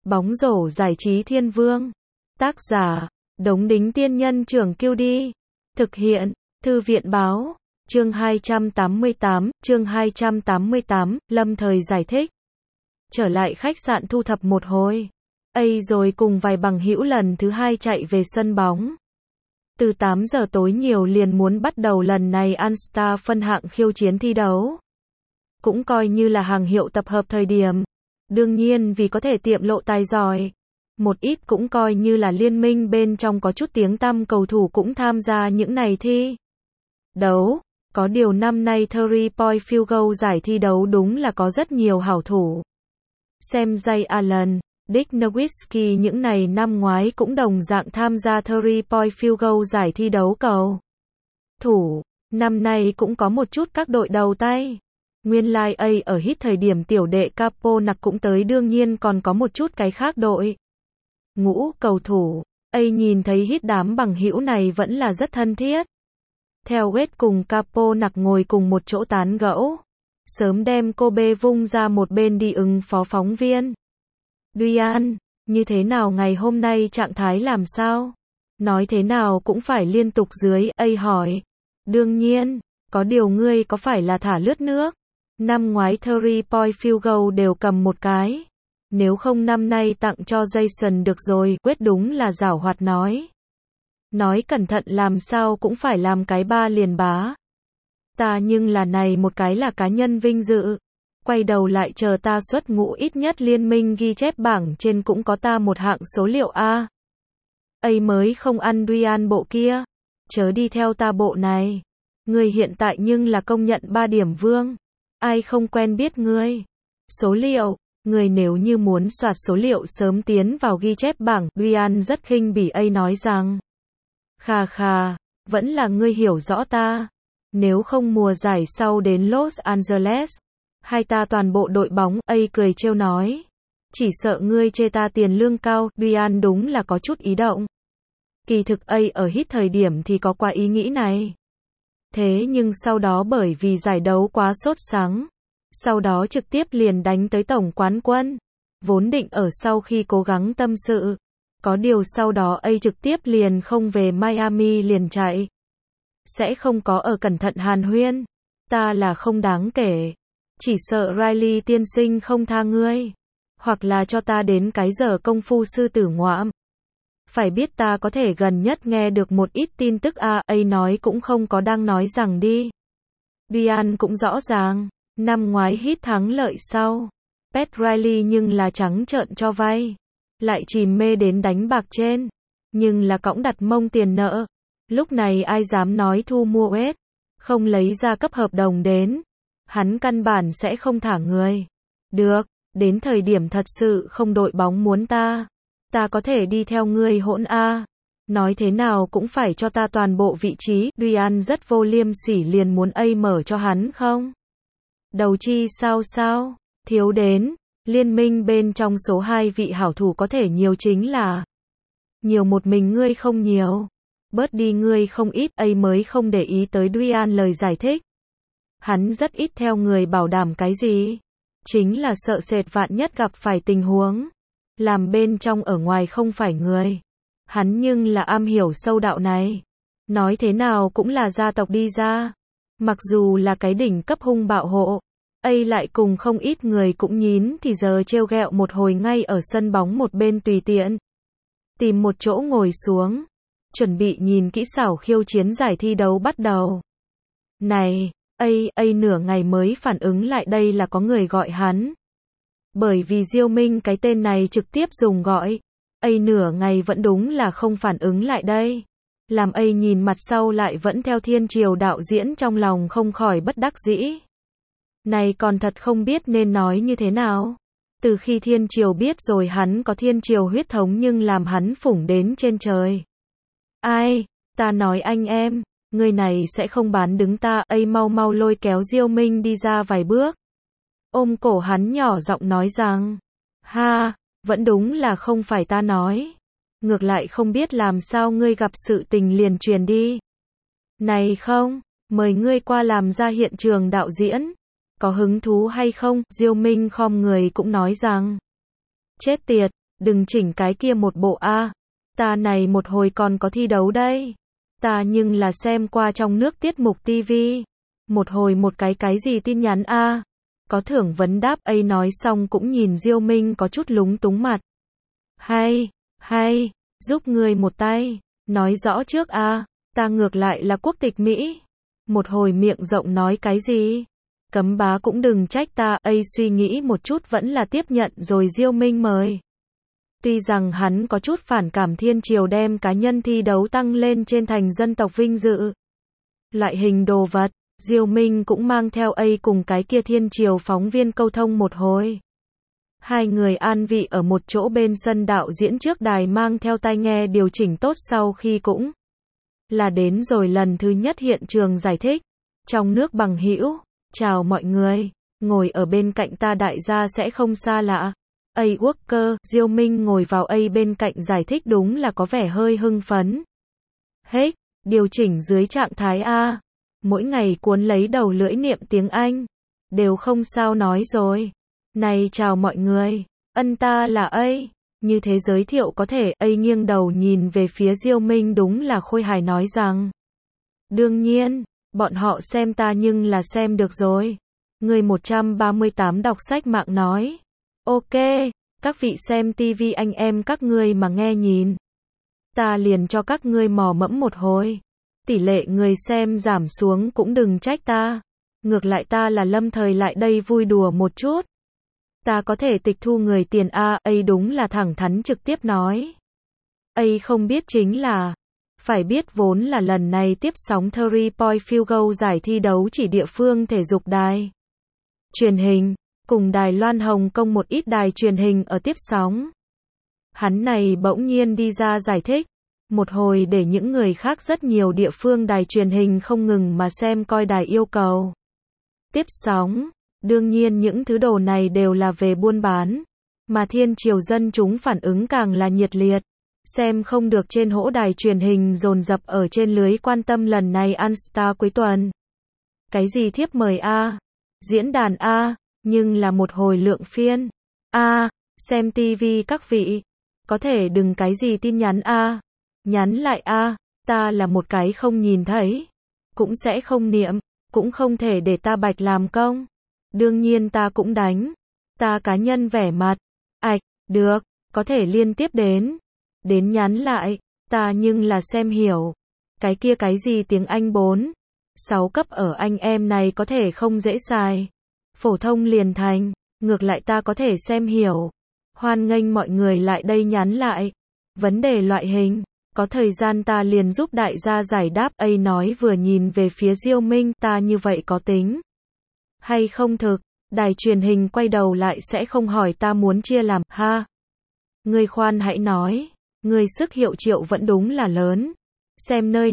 Bóng rổ giải trí thiên vương. Tác giả, Đống Đính Tiên Nhân Trưởng Kiêu Đi. Thực hiện, Thư viện Báo. Chương 288, lâm thời giải thích. Trở lại khách sạn thu thập một hồi. Rồi cùng vài bằng hữu lần thứ hai chạy về sân bóng. Từ 8 giờ tối nhiều liền muốn bắt đầu lần này All-Star phân hạng khiêu chiến thi đấu. Cũng coi như là hàng hiệu tập hợp thời điểm. Đương nhiên vì có thể tiệm lộ tài giỏi. Một ít cũng coi như là liên minh bên trong có chút tiếng tăm cầu thủ cũng tham gia những này thi đấu. Có điều năm nay 3-point field goal giải thi đấu đúng là có rất nhiều hảo thủ. Xem Ray Allen, Dick Nowitzki những này năm ngoái cũng đồng dạng tham gia 3-point field goal giải thi đấu cầu thủ. Năm nay cũng có một chút các đội đầu tay. Nguyên lai ở hit thời điểm tiểu đệ Kaepernick cũng tới, đương nhiên còn có một chút cái khác đội ngũ cầu thủ. Nhìn thấy hit đám bằng hữu này vẫn là rất thân thiết. Theo Wade cùng Kaepernick ngồi cùng một chỗ tán gẫu. Sớm đem Kobe vung ra một bên đi ứng phó phóng viên. Duyan, như thế nào ngày hôm nay trạng thái làm sao? Nói thế nào cũng phải liên tục dưới, hỏi. Đương nhiên, có điều ngươi có phải là thả lướt nước? Năm ngoái 3-point field goal đều cầm một cái. Nếu không năm nay tặng cho Jason được rồi, quyết đúng là giảo hoạt nói. Nói cẩn thận làm sao cũng phải làm cái ba liền bá. Ta nhưng là này một cái là cá nhân vinh dự. Quay đầu lại chờ ta xuất ngũ ít nhất liên minh ghi chép bảng trên cũng có ta một hạng số liệu A. Mới không ăn Duyan bộ kia. Chớ đi theo ta bộ này. Ngươi hiện tại nhưng là công nhận 3 điểm vương. Ai không quen biết ngươi. Số liệu, ngươi nếu như muốn soạt số liệu sớm tiến vào ghi chép bảng. Duyan rất khinh bỉ nói rằng. Khà, vẫn là ngươi hiểu rõ ta. Nếu không mùa giải sau đến Los Angeles, hai ta toàn bộ đội bóng, cười trêu nói. Chỉ sợ ngươi chê ta tiền lương cao. Duyan đúng là có chút ý động. Kỳ thực ở hit thời điểm thì có qua ý nghĩ này. Thế nhưng sau đó bởi vì giải đấu quá sốt sắng, sau đó trực tiếp liền đánh tới tổng quán quân. Vốn định ở sau khi cố gắng tâm sự. Có điều sau đó trực tiếp liền không về Miami liền chạy. Sẽ không có ở cẩn thận hàn huyên. Ta là không đáng kể. Chỉ sợ Riley tiên sinh không tha ngươi. Hoặc là cho ta đến cái giờ công phu sư tử ngoạm. Phải biết ta có thể gần nhất nghe được một ít tin tức nói cũng không có đang nói rằng đi. Duyan cũng rõ ràng. Năm ngoái hit thắng lợi sau. Pat Riley nhưng là trắng trợn cho vay. Lại chìm mê đến đánh bạc trên. Nhưng là cõng đặt mông tiền nợ. Lúc này ai dám nói thu mua Wade. Không lấy ra cấp hợp đồng đến. Hắn căn bản sẽ không thả người. Được, đến thời điểm thật sự không đội bóng muốn ta. Ta có thể đi theo ngươi hỗn A. Nói thế nào cũng phải cho ta toàn bộ vị trí. Duyan rất vô liêm sỉ liền muốn mở cho hắn không? Đầu chi sao? Thiếu đến. Liên minh bên trong số 2 vị hảo thủ có thể nhiều chính là. Nhiều một mình ngươi không nhiều. Bớt đi ngươi không ít. Mới không để ý tới Duyan lời giải thích. Hắn rất ít theo người bảo đảm cái gì. Chính là sợ sệt vạn nhất gặp phải tình huống. Làm bên trong ở ngoài không phải người. Hắn nhưng là am hiểu sâu đạo này. Nói thế nào cũng là gia tộc đi ra. Mặc dù là cái đỉnh cấp hung bạo hộ. Lại cùng không ít người cũng nhín thì giờ trêu ghẹo một hồi ngay ở sân bóng một bên tùy tiện. Tìm một chỗ ngồi xuống. Chuẩn bị nhìn kỹ xảo khiêu chiến giải thi đấu bắt đầu. Này, nửa ngày mới phản ứng lại đây là có người gọi hắn. Bởi vì Diêu Minh cái tên này trực tiếp dùng gọi. Nửa ngày vẫn đúng là không phản ứng lại đây. Làm nhìn mặt sau lại vẫn theo thiên triều đạo diễn trong lòng không khỏi bất đắc dĩ. Này còn thật không biết nên nói như thế nào. Từ khi thiên triều biết rồi hắn có thiên triều huyết thống nhưng làm hắn phủng đến trên trời. Ta nói anh em, người này sẽ không bán đứng ta. Mau lôi kéo Diêu Minh đi ra vài bước. Ôm cổ hắn nhỏ giọng nói rằng. Vẫn đúng là không phải ta nói. Ngược lại không biết làm sao ngươi gặp sự tình liền truyền đi. Này không, mời ngươi qua làm ra hiện trường đạo diễn. Có hứng thú hay không? Diêu Minh khom người cũng nói rằng. Chết tiệt, đừng chỉnh cái kia một bộ a. Ta này một hồi còn có thi đấu đây. Ta nhưng là xem qua trong nước tiết mục TV. Một hồi một cái gì tin nhắn a. Có thưởng vấn đáp ấy nói xong cũng nhìn Diêu Minh có chút lúng túng mặt. Hay, giúp ngươi một tay, nói rõ trước a, ta ngược lại là quốc tịch Mỹ. Một hồi miệng rộng nói cái gì? Cấm bá cũng đừng trách ta, ấy suy nghĩ một chút vẫn là tiếp nhận rồi Diêu Minh mời. Tuy rằng hắn có chút phản cảm Thiên Triều đem cá nhân thi đấu tăng lên trên thành dân tộc vinh dự. Loại hình đồ vật, Diêu Minh cũng mang theo ấy cùng cái kia Thiên Triều phóng viên câu thông một hồi. Hai người an vị ở một chỗ bên sân đạo diễn trước đài mang theo tai nghe điều chỉnh tốt sau khi cũng là đến rồi lần thứ nhất hiện trường giải thích. Trong nước bằng hữu, chào mọi người, ngồi ở bên cạnh ta đại gia sẽ không xa lạ. A Walker, Diêu Minh ngồi vào A bên cạnh giải thích đúng là có vẻ hơi hưng phấn. Hết, điều chỉnh dưới trạng thái A. Mỗi ngày cuốn lấy đầu lưỡi niệm tiếng Anh. Đều không sao nói rồi. Này chào mọi người, ta là A. Như thế giới thiệu có thể. A nghiêng đầu nhìn về phía Diêu Minh đúng là khôi hài nói rằng. Đương nhiên, bọn họ xem ta nhưng là xem được rồi. Người 138 đọc sách mạng nói. Ok, các vị xem TV anh em các ngươi mà nghe nhìn. Ta liền cho các ngươi mò mẫm một hồi. Tỷ lệ người xem giảm xuống cũng đừng trách ta. Ngược lại ta là lâm thời lại đây vui đùa một chút. Ta có thể tịch thu người tiền A. A đúng là thẳng thắn trực tiếp nói. A không biết chính là. Phải biết vốn là lần này tiếp sóng 30 Point Field Goal giải thi đấu chỉ địa phương thể dục đài truyền hình, cùng Đài Loan Hồng Kông một ít đài truyền hình ở tiếp sóng. Hắn này bỗng nhiên đi ra giải thích, một hồi để những người khác rất nhiều địa phương đài truyền hình không ngừng mà xem coi đài yêu cầu. Tiếp sóng, đương nhiên những thứ đồ này đều là về buôn bán, mà Thiên Triều dân chúng phản ứng càng là nhiệt liệt. Xem không được trên hỗ đài truyền hình dồn dập ở trên lưới quan tâm lần này Ăn Star cuối tuần. Cái gì thiếp mời A, diễn đàn A, nhưng là một hồi lượng phiên. A, xem TV các vị, có thể đừng cái gì tin nhắn A, nhắn lại A, ta là một cái không nhìn thấy, cũng sẽ không niệm, cũng không thể để ta bạch làm công. Đương nhiên ta cũng đánh, ta cá nhân vẻ mặt, được, có thể liên tiếp đến nhắn lại, ta nhưng là xem hiểu. Cái kia cái gì tiếng Anh 4, 6 cấp ở anh em này có thể không dễ xài. Phổ thông liền thành, ngược lại ta có thể xem hiểu. Hoan nghênh mọi người lại đây nhắn lại. Vấn đề loại hình, có thời gian ta liền giúp đại gia giải đáp. A nói vừa nhìn về phía Diêu Minh, ta như vậy có tính hay không thực, đài truyền hình quay đầu lại sẽ không hỏi ta muốn chia làm, ha. Ngươi khoan hãy nói. Người sức hiệu triệu vẫn đúng là lớn. Xem nơi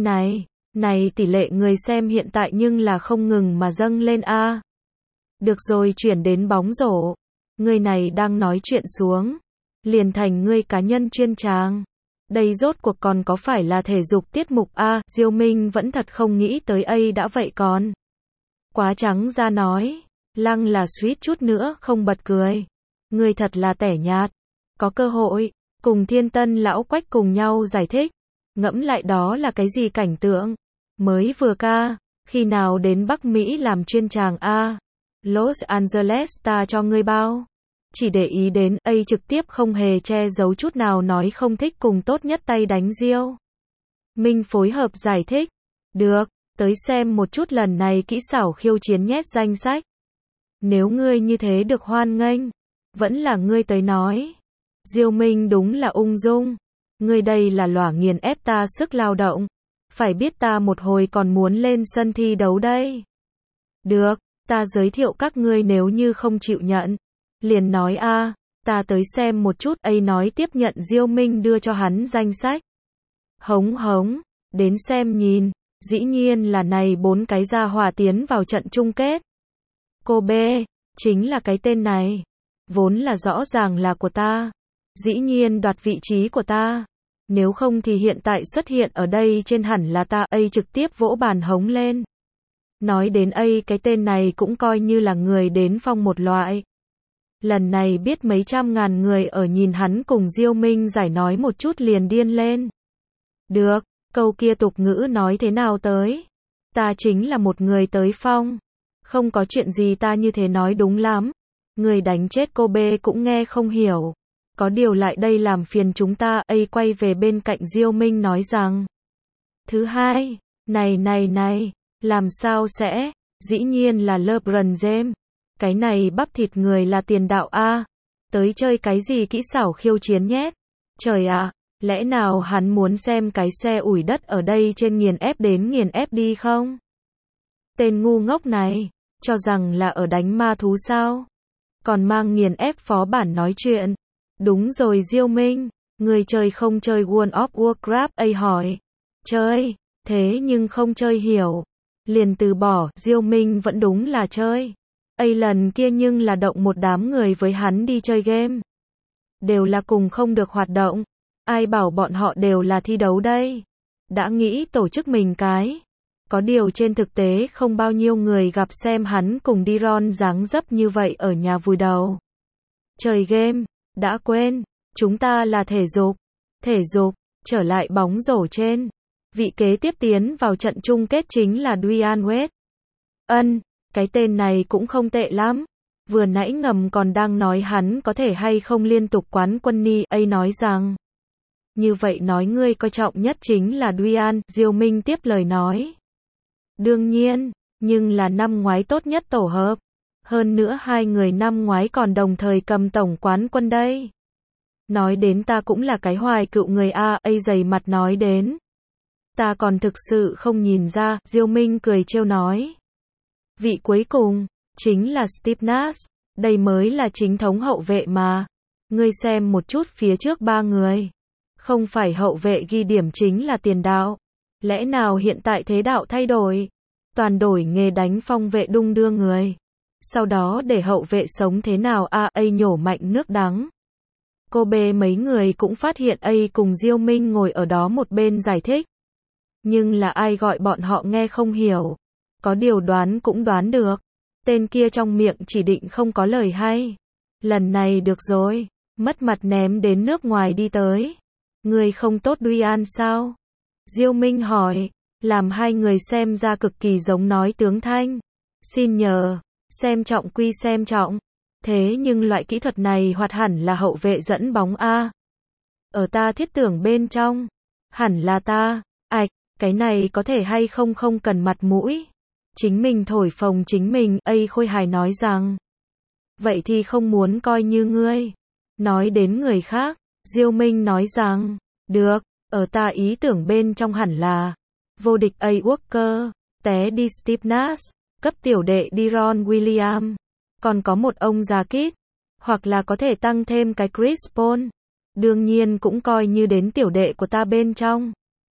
này tỷ lệ người xem hiện tại nhưng là không ngừng mà dâng lên A. Được rồi chuyển đến bóng rổ. Người này đang nói chuyện xuống. Liền thành ngươi cá nhân chuyên tràng. Đây rốt cuộc còn có phải là thể dục tiết mục A. Diêu Minh vẫn thật không nghĩ tới A đã vậy còn. Quá trắng ra nói. Lăng là suýt chút nữa không bật cười. Ngươi thật là tẻ nhạt. Có cơ hội. Cùng Thiên Tân lão Quách cùng nhau giải thích. Ngẫm lại đó là cái gì cảnh tượng. Mới vừa ca. Khi nào đến Bắc Mỹ làm chuyên tràng A. Los Angeles ta cho ngươi bao. Chỉ để ý đến A trực tiếp không hề che giấu chút nào nói không thích cùng tốt nhất tay đánh Diêu Minh phối hợp giải thích. Được, tới xem một chút lần này kỹ xảo khiêu chiến nhét danh sách. Nếu ngươi như thế được hoan nghênh. Vẫn là ngươi tới nói. Diêu Minh đúng là ung dung. Ngươi đây là lỏa nghiền ép ta sức lao động. Phải biết ta một hồi còn muốn lên sân thi đấu đây. Được, ta giới thiệu các ngươi nếu như không chịu nhận. Liền nói A, ta tới xem một chút. A nói tiếp nhận Diêu Minh đưa cho hắn danh sách. Hống, đến xem nhìn. Dĩ nhiên là này 4 cái gia hỏa tiến vào trận chung kết. Cô B, chính là cái tên này. Vốn là rõ ràng là của ta. Dĩ nhiên đoạt vị trí của ta. Nếu không thì hiện tại xuất hiện ở đây trên hẳn là ta. A trực tiếp vỗ bàn hống lên. Nói đến A cái tên này cũng coi như là người đến phong một loại. Lần này biết mấy trăm ngàn người ở nhìn hắn cùng Diêu Minh giải nói một chút liền điên lên. Được, câu kia tục ngữ nói thế nào tới? Ta chính là một người tới phong. Không có chuyện gì ta như thế nói đúng lắm. Người đánh chết cô B cũng nghe không hiểu. Có điều lại đây làm phiền chúng ta. Ấy quay về bên cạnh Diêu Minh nói rằng. Thứ hai, này, làm sao sẽ? Dĩ nhiên là LeBron James. Cái này bắp thịt người là tiền đạo a. Tới chơi cái gì kỹ xảo khiêu chiến nhét. Trời ạ, lẽ nào hắn muốn xem cái xe ủi đất ở đây trên nghiền ép đến nghiền ép đi không? Tên ngu ngốc này, cho rằng là ở đánh ma thú sao? Còn mang nghiền ép phó bản nói chuyện. Đúng rồi Diêu Minh, người chơi không chơi World of Warcraft? Ấy hỏi. Chơi, thế nhưng không chơi hiểu. Liền từ bỏ, Diêu Minh vẫn đúng là chơi. Ấy lần kia nhưng là động một đám người với hắn đi chơi game. Đều là cùng không được hoạt động. Ai bảo bọn họ đều là thi đấu đây. Đã nghĩ tổ chức mình cái. Có điều trên thực tế không bao nhiêu người gặp xem hắn cùng Diron dáng dấp như vậy ở nhà vùi đầu. Chơi game, đã quên, chúng ta là thể dục, trở lại bóng rổ trên. Vị kế tiếp tiến vào trận chung kết chính là Dwyane Wade. Cái tên này cũng không tệ lắm. Vừa nãy ngầm còn đang nói hắn có thể hay không liên tục quán quân NBA nói rằng. Như vậy nói ngươi coi trọng nhất chính là Dwyane, Diêu Minh tiếp lời nói. Đương nhiên, nhưng là năm ngoái tốt nhất tổ hợp. Hơn nữa hai người năm ngoái còn đồng thời cầm tổng quán quân đây. Nói đến ta cũng là cái hoài cựu người A, dày mặt nói đến. Ta còn thực sự không nhìn ra, Diêu Minh cười trêu nói. Vị cuối cùng, chính là Steve Nash, đây mới là chính thống hậu vệ mà. Ngươi xem một chút phía trước ba người. Không phải hậu vệ ghi điểm chính là tiền đạo. Lẽ nào hiện tại thế đạo thay đổi? Toàn đổi nghề đánh phong vệ đung đưa người. Sau đó để hậu vệ sống thế nào a? Nhổ mạnh nước đắng. Cô B mấy người cũng phát hiện A cùng Diêu Minh ngồi ở đó một bên giải thích. Nhưng là ai gọi bọn họ nghe không hiểu. Có điều đoán cũng đoán được. Tên kia trong miệng chỉ định không có lời hay. Lần này được rồi. Mất mặt ném đến nước ngoài đi tới. Người không tốt Dwyane sao? Diêu Minh hỏi. Làm hai người xem ra cực kỳ giống nói tướng thanh. Xin nhờ. Xem trọng quy xem trọng. Thế nhưng loại kỹ thuật này hoạt hẳn là hậu vệ dẫn bóng A. Ở ta thiết tưởng bên trong. Hẳn là ta. Cái này có thể hay không không cần mặt mũi. Chính mình thổi phồng chính mình. Khôi hài nói rằng. Vậy thì không muốn coi như ngươi. Nói đến người khác. Diêu Minh nói rằng. Được. Ở ta ý tưởng bên trong hẳn là. Vô địch A. Walker. Té đi Steve Nash. Cấp tiểu đệ Deron Williams. Còn có một ông già kít. Hoặc là có thể tăng thêm cái Chris Paul. Đương nhiên cũng coi như đến tiểu đệ của ta bên trong.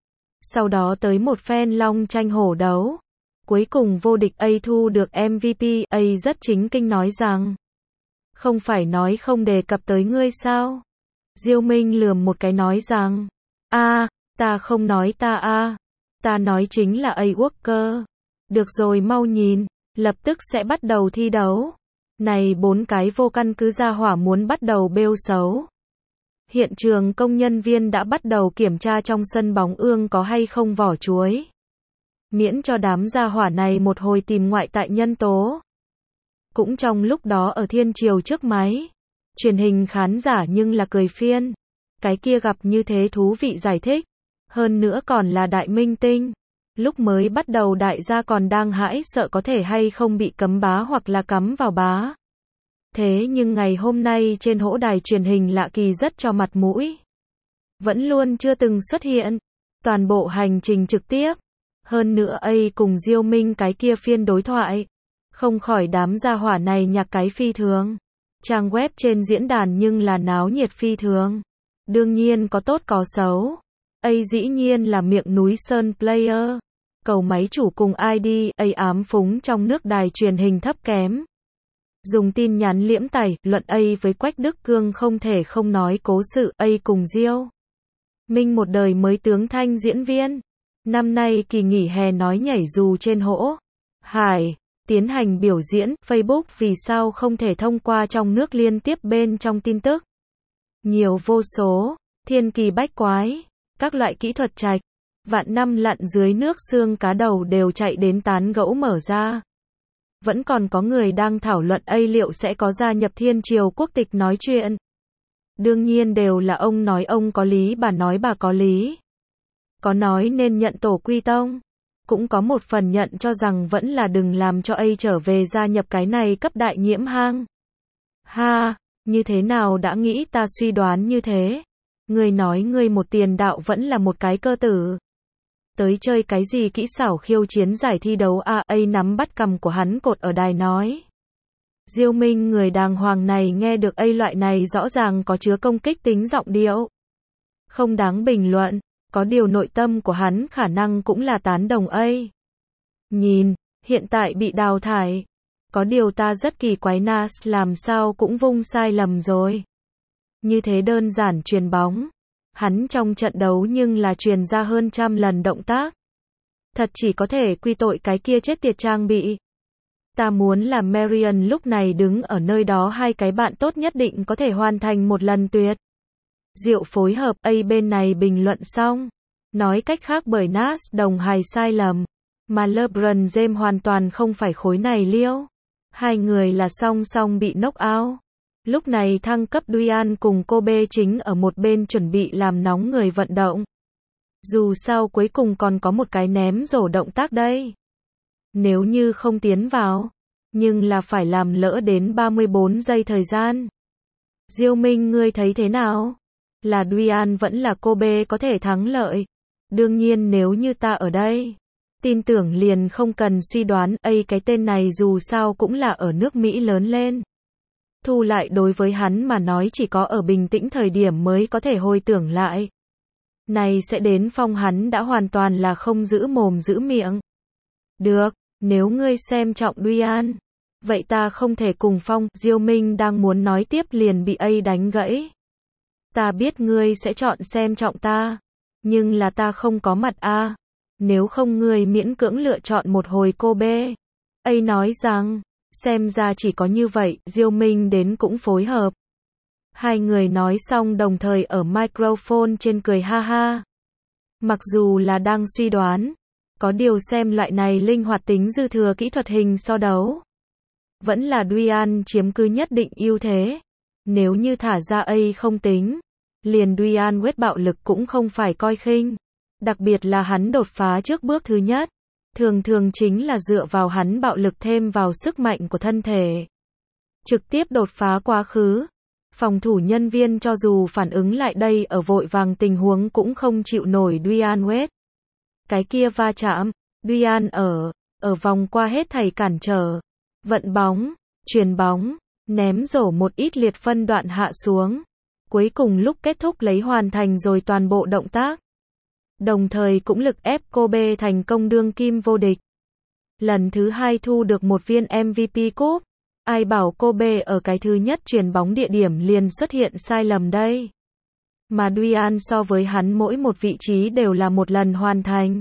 Sau đó tới một phen long tranh hổ đấu. Cuối cùng vô địch A thu được MVP. A rất chính kinh nói rằng. Không phải nói không đề cập tới ngươi sao? Diêu Minh lườm một cái nói rằng. Ta không nói ta ta nói chính là A Walker. Được rồi mau nhìn. Lập tức sẽ bắt đầu thi đấu. Này bốn cái vô căn cứ gia hỏa muốn bắt đầu bêu xấu. Hiện trường công nhân viên đã bắt đầu kiểm tra trong sân bóng ương có hay không vỏ chuối. Miễn cho đám gia hỏa này một hồi tìm ngoại tại nhân tố. Cũng trong lúc đó ở thiên triều trước máy. Truyền hình khán giả nhưng là cười phiên. Cái kia gặp như thế thú vị giải thích. Hơn nữa còn là đại minh tinh. Lúc mới bắt đầu đại gia còn đang hãi sợ có thể hay không bị cấm bá hoặc là cắm vào bá. Thế nhưng ngày hôm nay trên hỗ đài truyền hình lạ kỳ rất cho mặt mũi. Vẫn luôn chưa từng xuất hiện. Toàn bộ hành trình trực tiếp. Hơn nữa A cùng Diêu Minh cái kia phiên đối thoại. Không khỏi đám gia hỏa này nhạc cái phi thường. Trang web trên diễn đàn nhưng là náo nhiệt phi thường. Đương nhiên có tốt có xấu. A dĩ nhiên là miệng núi sơn player. Cầu máy chủ cùng ID A ám phúng trong nước đài truyền hình thấp kém. Dùng tin nhắn liễm tẩy, luận A với Quách Đức Cương không thể không nói cố sự A cùng Diêu Minh một đời mới tướng thanh diễn viên. Năm nay kỳ nghỉ hè nói nhảy dù trên hỗ. Hải, Tiến hành biểu diễn, Facebook vì sao không thể thông qua trong nước liên tiếp bên trong tin tức. Nhiều vô số, thiên kỳ bách quái, các loại kỹ thuật trạch, vạn năm lặn dưới nước xương cá đầu đều chạy đến tán gẫu mở ra. Vẫn còn có người đang thảo luận liệu sẽ có gia nhập Thiên Triều quốc tịch nói chuyện. Đương nhiên đều là ông nói ông có lý, bà nói bà có lý. Có nói nên nhận tổ quy tông. Cũng có một phần nhận cho rằng vẫn là đừng làm cho trở về gia nhập cái này cấp đại nhiễm hang. Ha, như thế nào đã nghĩ ta suy đoán như thế? Ngươi nói ngươi một tiền đạo vẫn là một cái cơ tử. Tới chơi cái gì kỹ xảo khiêu chiến giải thi đấu nắm bắt cằm của hắn cột ở đài nói. Diêu Minh người đàng hoàng này nghe được loại này rõ ràng có chứa công kích tính giọng điệu. Không đáng bình luận, có điều nội tâm của hắn khả năng cũng là tán đồng Nhìn, hiện tại bị đào thải. Có điều ta rất kỳ quái Nas làm sao cũng vung sai lầm rồi. Như thế đơn giản chuyền bóng. Hắn trong trận đấu nhưng là truyền ra hơn 100 lần động tác. Thật chỉ có thể quy tội cái kia chết tiệt trang bị. Ta muốn là Marion lúc này đứng ở nơi đó hai cái bạn tốt nhất định có thể hoàn thành một lần tuyệt. Diệu phối hợp bên này bình luận xong. Nói cách khác bởi Nas đồng hài sai lầm. Mà LeBron James hoàn toàn không phải khối này liêu. Hai người là song song bị knock out. Lúc này thăng cấp Duan cùng Kobe chính ở một bên chuẩn bị làm nóng người vận động. Dù sao cuối cùng còn có một cái ném rổ động tác đây. Nếu như không tiến vào, nhưng là phải làm lỡ đến 34 giây thời gian. Diêu Minh ngươi thấy thế nào? Là Duan vẫn là Kobe có thể thắng lợi? Đương nhiên nếu như ta ở đây, tin tưởng liền không cần suy đoán, cái tên này dù sao cũng là ở nước Mỹ lớn lên. Thu lại đối với hắn mà nói chỉ có ở bình tĩnh thời điểm mới có thể hồi tưởng lại. Này sẽ đến phong hắn đã hoàn toàn là không giữ mồm giữ miệng. Được, nếu ngươi xem trọng Duan, vậy ta không thể cùng phong. Diêu Minh đang muốn nói tiếp liền bị đánh gãy. Ta biết ngươi sẽ chọn xem trọng ta, nhưng là ta không có mặt Nếu không ngươi miễn cưỡng lựa chọn một hồi Kobe. Nói rằng, xem ra chỉ có như vậy, Diêu Minh đến cũng phối hợp. Hai người nói xong đồng thời ở microphone trên cười ha ha. Mặc dù là đang suy đoán, có điều xem loại này linh hoạt tính dư thừa kỹ thuật hình so đấu. Vẫn là Duan chiếm cứ nhất định ưu thế. Nếu như thả ra không tính, liền Duan Wade bạo lực cũng không phải coi khinh. Đặc biệt là hắn đột phá trước bước thứ nhất. Thường thường chính là dựa vào hắn bạo lực thêm vào sức mạnh của thân thể. Trực tiếp đột phá quá khứ. Phòng thủ nhân viên cho dù phản ứng lại đây ở vội vàng tình huống cũng không chịu nổi Duan Wade. Cái kia va chạm, Duan ở vòng qua hết thảy cản trở. Vận bóng, chuyền bóng, ném rổ một ít liệt phân đoạn hạ xuống. Cuối cùng lúc kết thúc lấy hoàn thành rồi toàn bộ động tác. Đồng thời cũng lực ép Kobe thành công đương kim vô địch. Lần thứ hai thu được một viên MVP cúp. Ai bảo Kobe ở cái thứ nhất chuyền bóng địa điểm liền xuất hiện sai lầm đây. Mà Duan so với hắn mỗi một vị trí đều là một lần hoàn thành.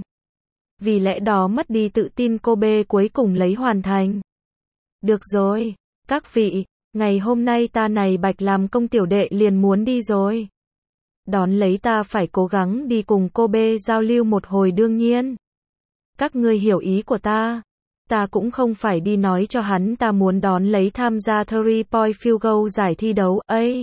Vì lẽ đó mất đi tự tin Kobe cuối cùng lấy hoàn thành. Được rồi, các vị, ngày hôm nay ta này bạch làm công tiểu đệ liền muốn đi rồi. Đón lấy ta phải cố gắng đi cùng Kobe giao lưu một hồi đương nhiên. Các ngươi hiểu ý của ta. Ta cũng không phải đi nói cho hắn ta muốn đón lấy tham gia 3-point field goal giải thi đấu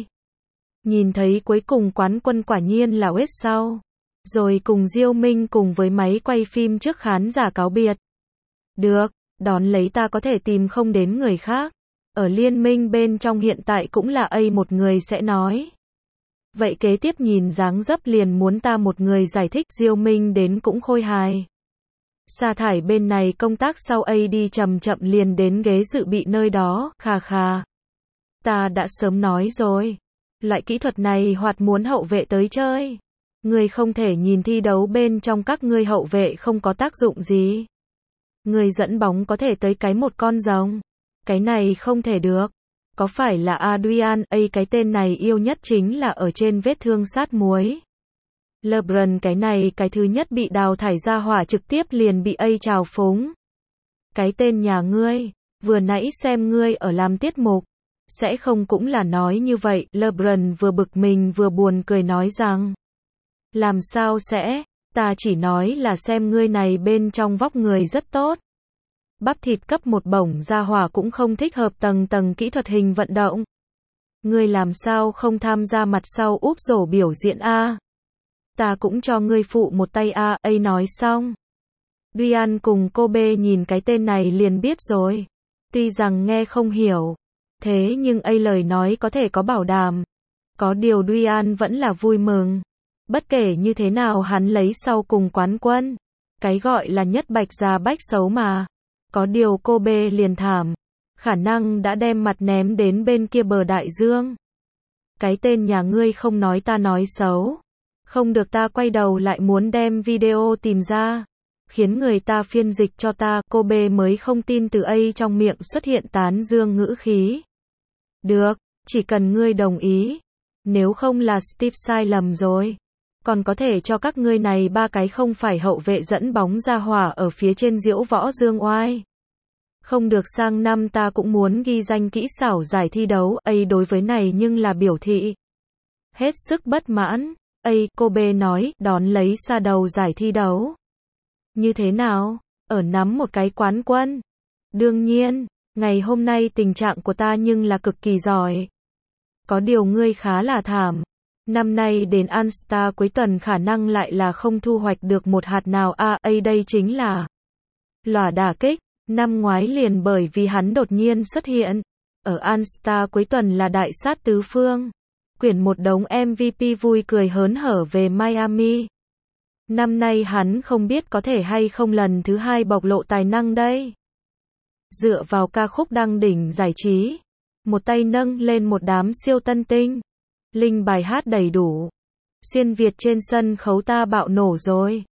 Nhìn thấy cuối cùng quán quân quả nhiên là Wade sau. Rồi cùng Diêu Minh cùng với máy quay phim trước khán giả cáo biệt. Được, đón lấy ta có thể tìm không đến người khác. Ở liên minh bên trong hiện tại cũng là một người sẽ nói. Vậy kế tiếp nhìn dáng dấp liền muốn ta một người giải thích. Diêu Minh đến cũng khôi hài. Sa thải bên này công tác sau đi chậm chậm liền đến ghế dự bị nơi đó, khà khà. Ta đã sớm nói rồi. Loại kỹ thuật này hoạt muốn hậu vệ tới chơi. Ngươi không thể nhìn thi đấu bên trong các ngươi hậu vệ không có tác dụng gì. Ngươi dẫn bóng có thể tới cái một con rồng. Cái này không thể được. Có phải là Adrian cái tên này yêu nhất chính là ở trên vết thương sát muối. LeBron cái này cái thứ nhất bị đào thải ra hỏa trực tiếp liền bị chào phúng. Cái tên nhà ngươi, vừa nãy xem ngươi ở làm tiết mục, sẽ không cũng là nói như vậy. LeBron vừa bực mình vừa buồn cười nói rằng, làm sao sẽ, ta chỉ nói là xem ngươi này bên trong vóc người rất tốt. Bắp thịt cấp một bổng ra hỏa cũng không thích hợp tầng kỹ thuật hình vận động. Ngươi làm sao không tham gia mặt sau úp rổ biểu diễn a? Ta cũng cho ngươi phụ một tay a. Ấy nói xong, Ryan cùng Kobe nhìn cái tên này liền biết rồi. Tuy rằng nghe không hiểu, thế nhưng ấy lời nói có thể có bảo đảm. Có điều Ryan vẫn là vui mừng. Bất kể như thế nào hắn lấy sau cùng quán quân. Cái gọi là nhất bạch già bách xấu mà. Có điều Kobe liền thảm. Khả năng đã đem mặt ném đến bên kia bờ đại dương. Cái tên nhà ngươi không nói ta nói xấu. Không được ta quay đầu lại muốn đem video tìm ra. Khiến người ta phiên dịch cho ta. Kobe mới không tin từ ấy trong miệng xuất hiện tán dương ngữ khí. Được, chỉ cần ngươi đồng ý. Nếu không là Steve sai lầm rồi. Còn có thể cho các ngươi này ba cái không phải hậu vệ dẫn bóng ra hỏa ở phía trên diễu võ dương oai. Không được sang năm ta cũng muốn ghi danh kỹ xảo giải thi đấu. Ấy đối với này nhưng là biểu thị hết sức bất mãn. Ấy, Kobe nói, đón lấy xa đầu giải thi đấu. Như thế nào? Ở nắm một cái quán quân. Đương nhiên, ngày hôm nay tình trạng của ta nhưng là cực kỳ giỏi. Có điều ngươi khá là thảm. Năm nay đến All-Star cuối tuần khả năng lại là không thu hoạch được một hạt nào a. Đây chính là lòa đả kích. Năm ngoái liền bởi vì hắn đột nhiên xuất hiện. Ở All-Star cuối tuần là đại sát tứ phương. Quyển một đống MVP vui cười hớn hở về Miami. Năm nay hắn không biết có thể hay không lần thứ hai bộc lộ tài năng đây. Dựa vào ca khúc đăng đỉnh giải trí. Một tay nâng lên một đám siêu tân tinh. Linh bài hát đầy đủ. Xuyên Việt trên sân khấu ta bạo nổ rồi.